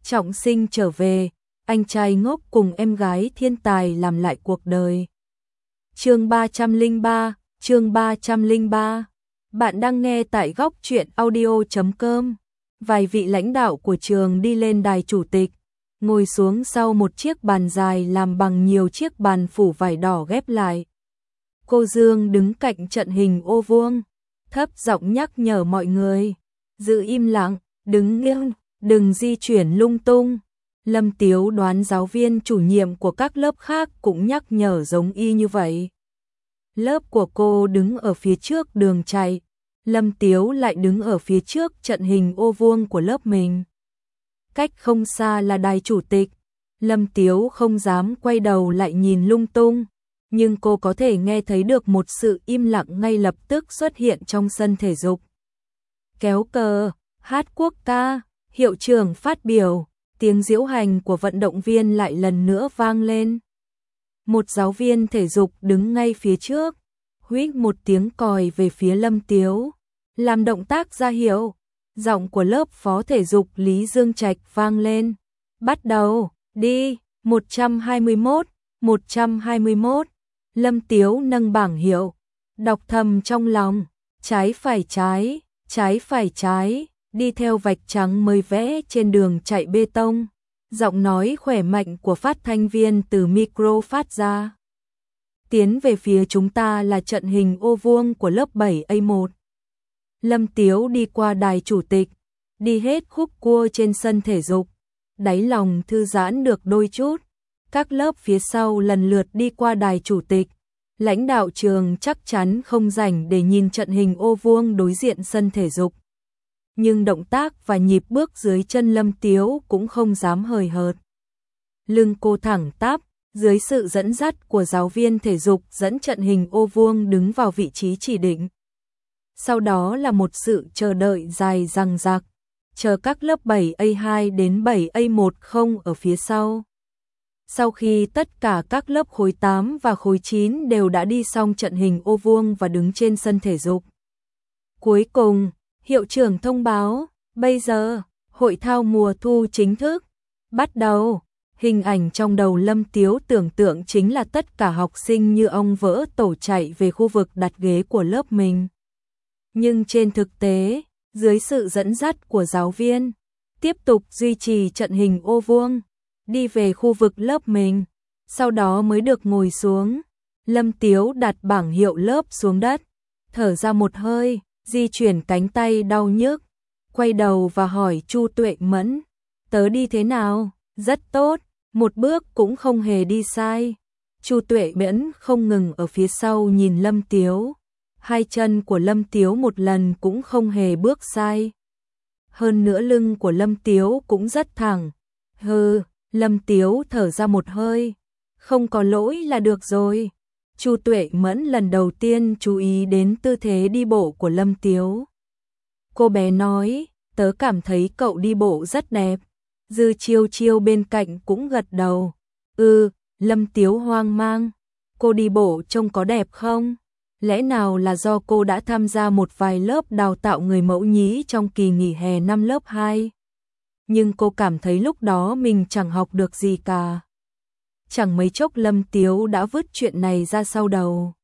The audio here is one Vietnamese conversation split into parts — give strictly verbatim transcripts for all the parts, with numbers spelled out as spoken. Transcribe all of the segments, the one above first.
trọng sinh trở về, anh trai ngốc cùng em gái thiên tài làm lại cuộc đời. Chương ba trăm lẻ ba, chương ba trăm lẻ ba. Bạn đang nghe tại góc truyện audio chấm com. Vài vị lãnh đạo của trường đi lên đài chủ tịch, ngồi xuống sau một chiếc bàn dài làm bằng nhiều chiếc bàn phủ vải đỏ ghép lại. Cô Dương đứng cạnh trận hình ô vuông, thấp giọng nhắc nhở mọi người, giữ im lặng, đứng yên, đừng di chuyển lung tung. Lâm Tiếu đoán giáo viên chủ nhiệm của các lớp khác cũng nhắc nhở giống y như vậy. Lớp của cô đứng ở phía trước đường chạy, Lâm Tiếu lại đứng ở phía trước trận hình ô vuông của lớp mình. Cách không xa là đài chủ tịch, Lâm Tiếu không dám quay đầu lại nhìn lung tung, nhưng cô có thể nghe thấy được một sự im lặng ngay lập tức xuất hiện trong sân thể dục. Kéo cờ, hát quốc ca, hiệu trưởng phát biểu, tiếng diễu hành của vận động viên lại lần nữa vang lên. Một giáo viên thể dục đứng ngay phía trước, huýt một tiếng còi về phía Lâm Tiếu, làm động tác ra hiệu. Giọng của lớp phó thể dục Lý Dương Trạch vang lên. Bắt đầu, đi, một trăm hai mươi mốt, một trăm hai mươi mốt. Lâm Tiếu nâng bảng hiệu, đọc thầm trong lòng, trái phải trái, trái phải trái, đi theo vạch trắng mới vẽ trên đường chạy bê tông. Giọng nói khỏe mạnh của phát thanh viên từ micro phát ra. Tiến về phía chúng ta là trận hình ô vuông của lớp bảy A một. Lâm Tiếu đi qua đài chủ tịch, đi hết khúc cua trên sân thể dục, đáy lòng thư giãn được đôi chút. Các lớp phía sau lần lượt đi qua đài chủ tịch, lãnh đạo trường chắc chắn không rảnh để nhìn trận hình ô vuông đối diện sân thể dục. Nhưng động tác và nhịp bước dưới chân Lâm Tiếu cũng không dám hời hợt. Lưng cô thẳng tắp, dưới sự dẫn dắt của giáo viên thể dục dẫn trận hình ô vuông đứng vào vị trí chỉ định. Sau đó là một sự chờ đợi dài dằng dặc, chờ các lớp bảy A hai đến bảy A một không ở phía sau. Sau khi tất cả các lớp khối tám và khối chín đều đã đi xong trận hình ô vuông và đứng trên sân thể dục. Cuối cùng, hiệu trưởng thông báo, bây giờ, hội thao mùa thu chính thức bắt đầu. Hình ảnh trong đầu Lâm Tiếu tưởng tượng chính là tất cả học sinh như ong vỡ tổ chạy về khu vực đặt ghế của lớp mình. Nhưng trên thực tế, dưới sự dẫn dắt của giáo viên, tiếp tục duy trì trận hình ô vuông, đi về khu vực lớp mình, sau đó mới được ngồi xuống. Lâm Tiếu đặt bảng hiệu lớp xuống đất, thở ra một hơi, di chuyển cánh tay đau nhức, quay đầu và hỏi Chu Tuệ Mẫn, tớ đi thế nào? Rất tốt, một bước cũng không hề đi sai. Chu Tuệ Mẫn không ngừng ở phía sau nhìn Lâm Tiếu. Hai chân của Lâm Tiếu một lần cũng không hề bước sai. Hơn nữa lưng của Lâm Tiếu cũng rất thẳng. Hừ, Lâm Tiếu thở ra một hơi. Không có lỗi là được rồi. Chu Tuệ Mẫn lần đầu tiên chú ý đến tư thế đi bộ của Lâm Tiếu. Cô bé nói, tớ cảm thấy cậu đi bộ rất đẹp. Dư Chiêu Chiêu bên cạnh cũng gật đầu. Ừ, Lâm Tiếu hoang mang. Cô đi bộ trông có đẹp không? Lẽ nào là do cô đã tham gia một vài lớp đào tạo người mẫu nhí trong kỳ nghỉ hè năm lớp hai? Nhưng cô cảm thấy lúc đó mình chẳng học được gì cả. Chẳng mấy chốc Lâm Tiếu đã vứt chuyện này ra sau đầu.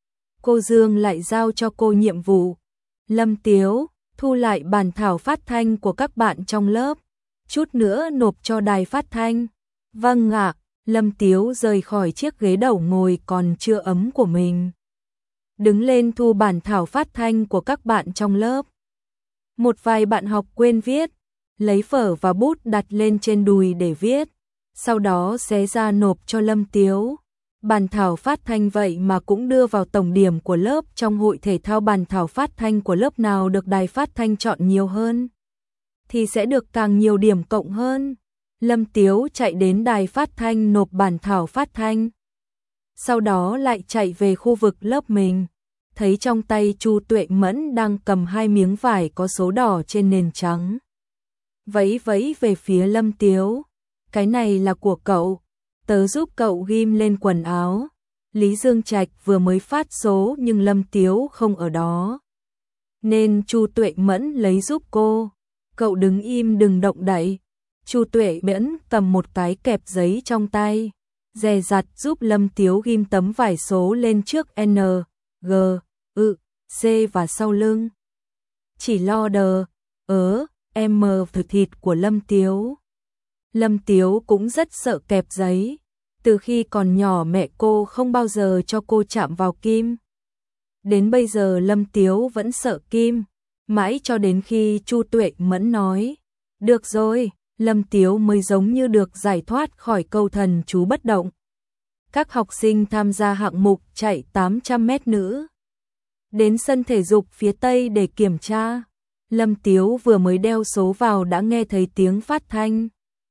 Cô Dương lại giao cho cô nhiệm vụ. Lâm Tiếu, thu lại bản thảo phát thanh của các bạn trong lớp. Chút nữa nộp cho đài phát thanh. Vâng ạ, Lâm Tiếu rời khỏi chiếc ghế đầu ngồi còn chưa ấm của mình. Đứng lên thu bản thảo phát thanh của các bạn trong lớp. Một vài bạn học quên viết, lấy phở và bút đặt lên trên đùi để viết, sau đó xé ra nộp cho Lâm Tiếu. Bản thảo phát thanh vậy mà cũng đưa vào tổng điểm của lớp trong hội thể thao. Bản thảo phát thanh của lớp nào được đài phát thanh chọn nhiều hơn thì sẽ được càng nhiều điểm cộng hơn. Lâm Tiếu chạy đến đài phát thanh nộp bản thảo phát thanh. Sau đó lại chạy về khu vực lớp mình, thấy trong tay Chu Tuệ Mẫn đang cầm hai miếng vải có số đỏ trên nền trắng. Vẫy vẫy về phía Lâm Tiếu, cái này là của cậu, tớ giúp cậu ghim lên quần áo. Lý Dương Trạch vừa mới phát số nhưng Lâm Tiếu không ở đó, nên Chu Tuệ Mẫn lấy giúp cô. Cậu đứng im đừng động đậy. Chu Tuệ Mẫn cầm một cái kẹp giấy trong tay, dè dặt giúp Lâm Tiếu ghim tấm vải số lên trước N, G, ư, C và sau lưng. Chỉ lo đờ, ớ, M thực thịt của Lâm Tiếu. Lâm Tiếu cũng rất sợ kẹp giấy. Từ khi còn nhỏ mẹ cô không bao giờ cho cô chạm vào kim. Đến bây giờ Lâm Tiếu vẫn sợ kim. Mãi cho đến khi Chu Tuệ Mẫn nói, được rồi, Lâm Tiếu mới giống như được giải thoát khỏi câu thần chú bất động. Các học sinh tham gia hạng mục chạy tám trăm mét nữ. Đến sân thể dục phía Tây để kiểm tra. Lâm Tiếu vừa mới đeo số vào đã nghe thấy tiếng phát thanh.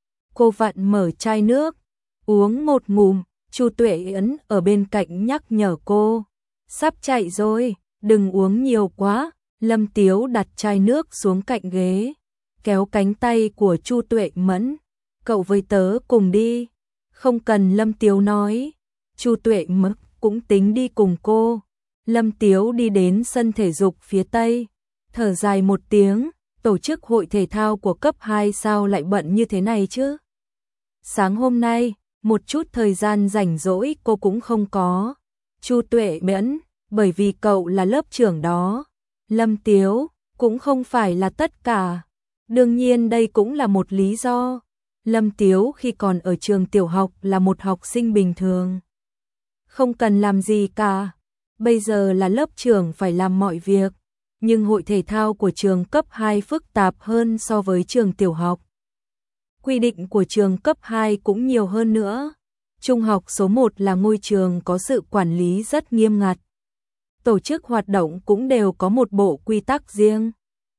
Cô vặn mở chai nước, uống một ngụm. Chu Tuệ Ấn ở bên cạnh nhắc nhở cô, sắp chạy rồi, đừng uống nhiều quá. Lâm Tiếu đặt chai nước xuống cạnh ghế, kéo cánh tay của Chu Tuệ Mẫn, cậu với tớ cùng đi. Không cần, Lâm Tiếu nói. Chu Tuệ Mẫn cũng tính đi cùng cô. Lâm Tiếu đi đến sân thể dục phía Tây, thở dài một tiếng, tổ chức hội thể thao của cấp hai sao lại bận như thế này chứ? Sáng hôm nay, một chút thời gian rảnh rỗi cô cũng không có. Chu Tuệ Mẫn, bởi vì cậu là lớp trưởng đó. Lâm Tiếu, cũng không phải là tất cả. Đương nhiên đây cũng là một lý do. Lâm Tiếu khi còn ở trường tiểu học là một học sinh bình thường. Không cần làm gì cả. Bây giờ là lớp trưởng phải làm mọi việc. Nhưng hội thể thao của trường cấp hai phức tạp hơn so với trường tiểu học. Quy định của trường cấp hai cũng nhiều hơn nữa. Trung học số một là ngôi trường có sự quản lý rất nghiêm ngặt. Tổ chức hoạt động cũng đều có một bộ quy tắc riêng.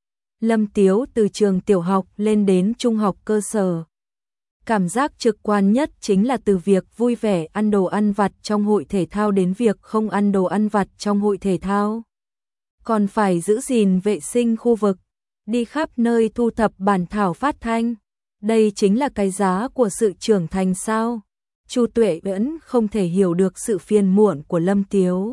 Lâm Tiếu từ trường tiểu học lên đến trung học cơ sở. Cảm giác trực quan nhất chính là từ việc vui vẻ ăn đồ ăn vặt trong hội thể thao đến việc không ăn đồ ăn vặt trong hội thể thao. Còn phải giữ gìn vệ sinh khu vực, đi khắp nơi thu thập bản thảo phát thanh. Đây chính là cái giá của sự trưởng thành sao? Chu Tuệ vẫn không thể hiểu được sự phiền muộn của Lâm Tiếu.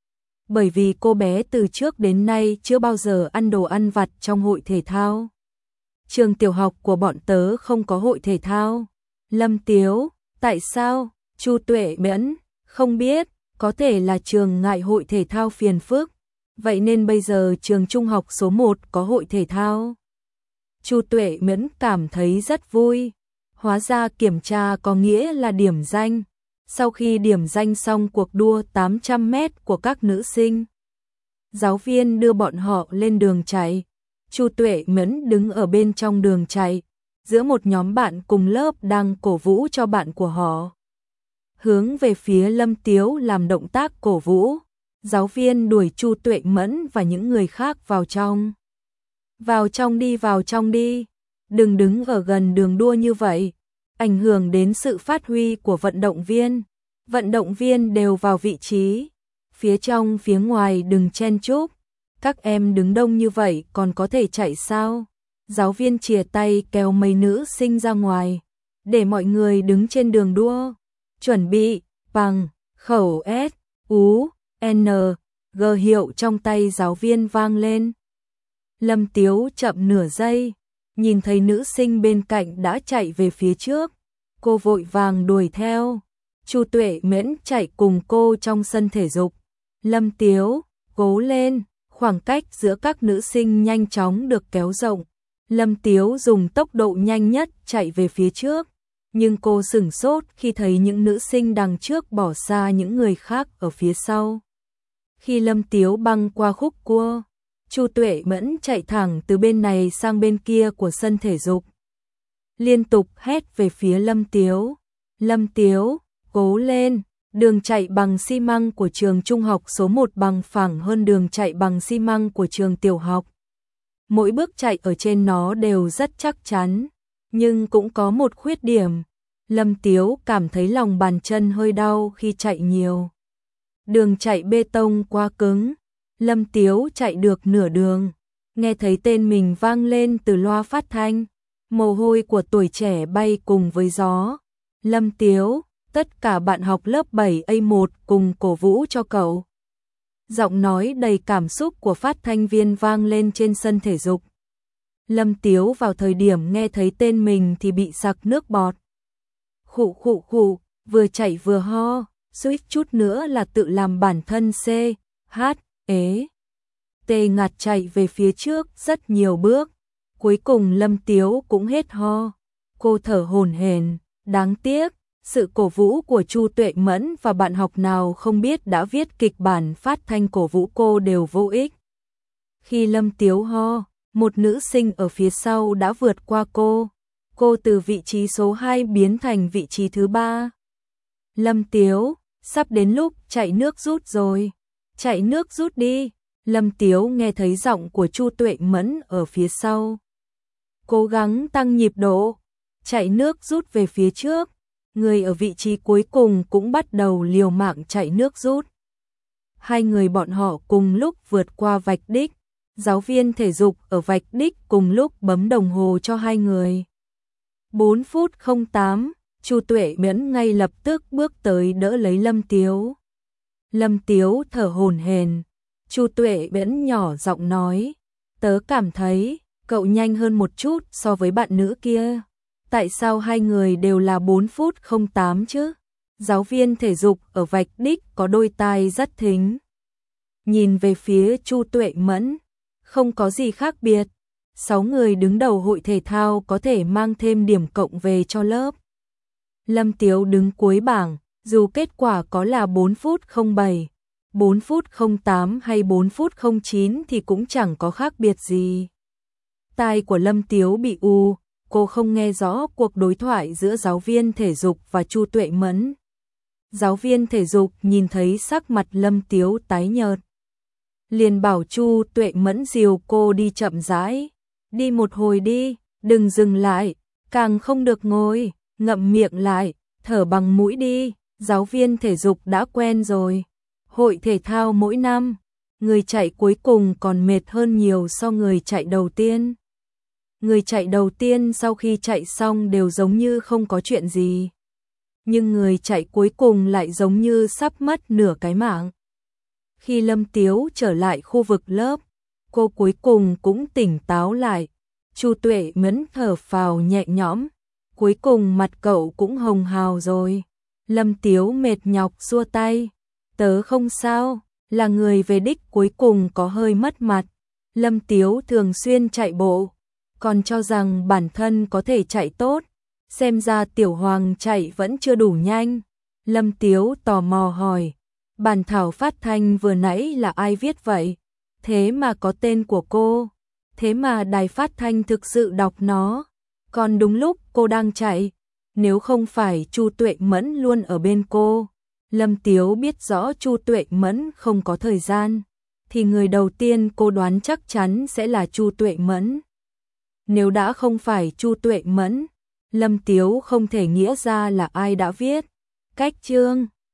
Bởi vì cô bé từ trước đến nay chưa bao giờ ăn đồ ăn vặt trong hội thể thao. Trường tiểu học của bọn tớ không có hội thể thao. Lâm Tiếu, tại sao? Chu Tuệ Mẫn, không biết, có thể là trường ngại hội thể thao phiền phức. Vậy nên bây giờ trường trung học số một có hội thể thao. Chu Tuệ Mẫn cảm thấy rất vui. Hóa ra kiểm tra có nghĩa là điểm danh. Sau khi điểm danh xong cuộc đua tám trăm mét của các nữ sinh, giáo viên đưa bọn họ lên đường chạy. Chu Tuệ Mẫn đứng ở bên trong đường chạy, giữa một nhóm bạn cùng lớp đang cổ vũ cho bạn của họ. Hướng về phía Lâm Tiếu làm động tác cổ vũ. Giáo viên đuổi Chu Tuệ Mẫn và những người khác vào trong. Vào trong đi, vào trong đi. Đừng đứng ở gần đường đua như vậy. Ảnh hưởng đến sự phát huy của vận động viên. Vận động viên đều vào vị trí. Phía trong, phía ngoài đừng chen chúc. Các em đứng đông như vậy còn có thể chạy sao? Giáo viên chìa tay kéo mấy nữ sinh ra ngoài. Để mọi người đứng trên đường đua. Chuẩn bị, bằng, khẩu S, U, N, G hiệu trong tay giáo viên vang lên. Lâm Tiếu chậm nửa giây, nhìn thấy nữ sinh bên cạnh đã chạy về phía trước. Cô vội vàng đuổi theo. Chu Tuệ Mẫn chạy cùng cô trong sân thể dục. Lâm Tiếu, cố lên, khoảng cách giữa các nữ sinh nhanh chóng được kéo rộng. Lâm Tiếu dùng tốc độ nhanh nhất chạy về phía trước. Nhưng cô sửng sốt khi thấy những nữ sinh đằng trước bỏ xa những người khác ở phía sau. Khi Lâm Tiếu băng qua khúc cua, Chu Tuệ Mẫn chạy thẳng từ bên này sang bên kia của sân thể dục. Liên tục hét về phía Lâm Tiếu. Lâm Tiếu, cố lên, đường chạy bằng xi măng của trường trung học số một bằng phẳng hơn đường chạy bằng xi măng của trường tiểu học. Mỗi bước chạy ở trên nó đều rất chắc chắn, nhưng cũng có một khuyết điểm. Lâm Tiếu cảm thấy lòng bàn chân hơi đau khi chạy nhiều. Đường chạy bê tông quá cứng. Lâm Tiếu chạy được nửa đường, nghe thấy tên mình vang lên từ loa phát thanh. Mồ hôi của tuổi trẻ bay cùng với gió. Lâm Tiếu, tất cả bạn học lớp bảy A một cùng cổ vũ cho cậu. Giọng nói đầy cảm xúc của phát thanh viên vang lên trên sân thể dục. Lâm Tiếu vào thời điểm nghe thấy tên mình thì bị sặc nước bọt. Khụ khụ khụ, vừa chạy vừa ho, suýt chút nữa là tự làm bản thân C, H, ế. Tê ngạt chạy về phía trước rất nhiều bước. Cuối cùng Lâm Tiếu cũng hết ho. Cô thở hổn hển, đáng tiếc, sự cổ vũ của Chu Tuệ Mẫn và bạn học nào không biết đã viết kịch bản phát thanh cổ vũ cô đều vô ích. Khi Lâm Tiếu ho, một nữ sinh ở phía sau đã vượt qua cô. Cô từ vị trí số hai biến thành vị trí thứ ba. Lâm Tiếu, sắp đến lúc chạy nước rút rồi. Chạy nước rút đi. Lâm Tiếu nghe thấy giọng của Chu Tuệ Mẫn ở phía sau. Cố gắng tăng nhịp độ, chạy nước rút về phía trước. Người ở vị trí cuối cùng cũng bắt đầu liều mạng chạy nước rút. Hai người bọn họ cùng lúc vượt qua vạch đích. Giáo viên thể dục ở vạch đích cùng lúc bấm đồng hồ cho hai người. bốn phút không tám, Chu Tuệ Mẫn ngay lập tức bước tới đỡ lấy Lâm Tiếu. Lâm Tiếu thở hổn hển. Chu Tuệ Mẫn nhỏ giọng nói, tớ cảm thấy cậu nhanh hơn một chút so với bạn nữ kia. Tại sao hai người đều là bốn phút không tám chứ? Giáo viên thể dục ở vạch đích có đôi tai rất thính. Nhìn về phía Chu Tuệ Mẫn, không có gì khác biệt. Sáu người đứng đầu hội thể thao có thể mang thêm điểm cộng về cho lớp. Lâm Tiếu đứng cuối bảng, dù kết quả có là bốn phút không bảy, bốn phút không tám hay bốn phút không chín thì cũng chẳng có khác biệt gì. Tai của Lâm Tiếu bị u, cô không nghe rõ cuộc đối thoại giữa giáo viên thể dục và Chu Tuệ Mẫn. Giáo viên thể dục nhìn thấy sắc mặt Lâm Tiếu tái nhợt, liền bảo Chu Tuệ Mẫn dìu cô đi chậm rãi. Đi một hồi đi, đừng dừng lại, càng không được ngồi, ngậm miệng lại, thở bằng mũi đi. Giáo viên thể dục đã quen rồi. Hội thể thao mỗi năm, người chạy cuối cùng còn mệt hơn nhiều so người chạy đầu tiên. Người chạy đầu tiên sau khi chạy xong đều giống như không có chuyện gì. Nhưng người chạy cuối cùng lại giống như sắp mất nửa cái mạng. Khi Lâm Tiếu trở lại khu vực lớp, cô cuối cùng cũng tỉnh táo lại. Chu Tuệ Mẫn thở phào nhẹ nhõm. Cuối cùng mặt cậu cũng hồng hào rồi. Lâm Tiếu mệt nhọc xua tay. Tớ không sao, là người về đích cuối cùng có hơi mất mặt. Lâm Tiếu thường xuyên chạy bộ, còn cho rằng bản thân có thể chạy tốt. Xem ra Tiểu Hoàng chạy vẫn chưa đủ nhanh. Lâm Tiếu tò mò hỏi, bản thảo phát thanh vừa nãy là ai viết vậy? Thế mà có tên của cô. Thế mà đài phát thanh thực sự đọc nó. Còn đúng lúc cô đang chạy. Nếu không phải Chu Tuệ Mẫn luôn ở bên cô, Lâm Tiếu biết rõ Chu Tuệ Mẫn không có thời gian, thì người đầu tiên cô đoán chắc chắn sẽ là Chu Tuệ Mẫn. Nếu đã không phải Chu Tuệ Mẫn, Lâm Tiếu không thể nghĩ ra là ai đã viết. Cách chương